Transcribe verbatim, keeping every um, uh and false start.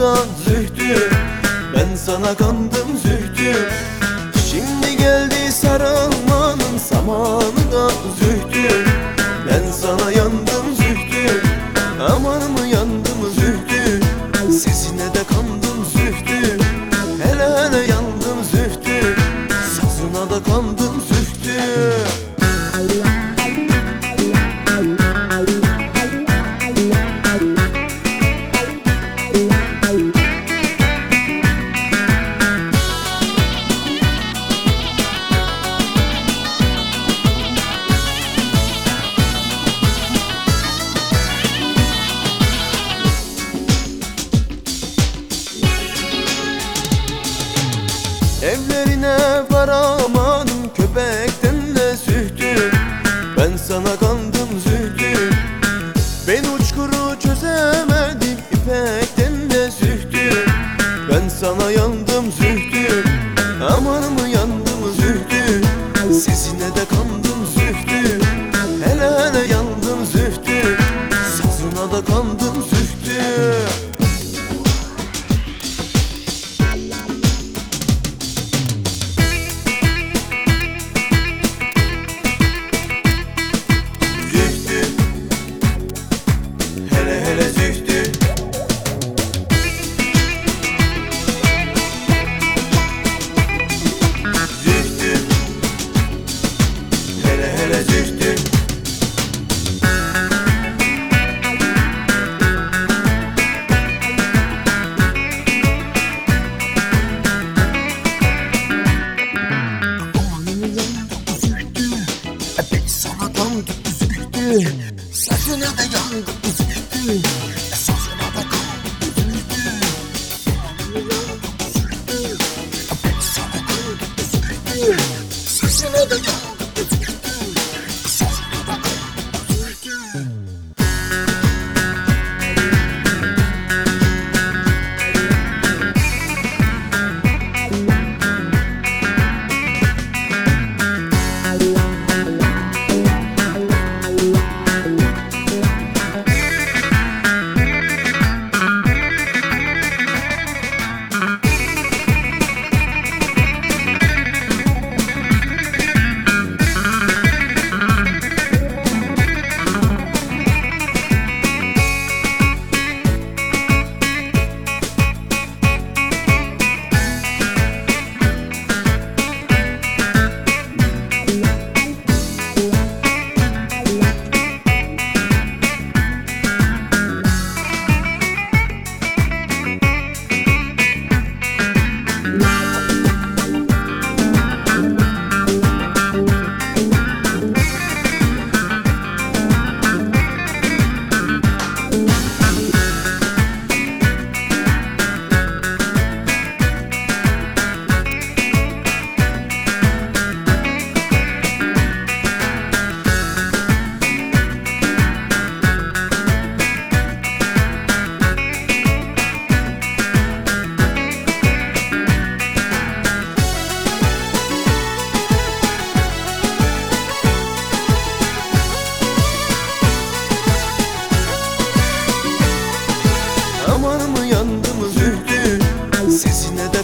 zamanında Zühtü, ben sana kandım Zühtü. Şimdi geldi sarılmanın zamanı da Zühtü, ben sana yandım Zühtü. Aman mı yandım Zühtü, sesine de kandım Zühtü. Hele hele yandım Zühtü, sazına da kandım Zühtü. Evlerine varamadım köpekten de Zühtü, ben sana kandım Zühtü. Ben uçkuru çözemedim ipekten de Zühtü, ben sana yandım Zühtü. Aman mı yandım Zühtü, sesine de kandım Zühtü. Hele hele yandım Zühtü, sazına da kandım Zühtü. Sazına da yandım Zühtü, sazına da kandım Zühtü. Ben sana kandım Zühtü, sazına da yandım Zühtü, sazına da kandım Zühtü. Aman mı yandım Zühtü, sesine de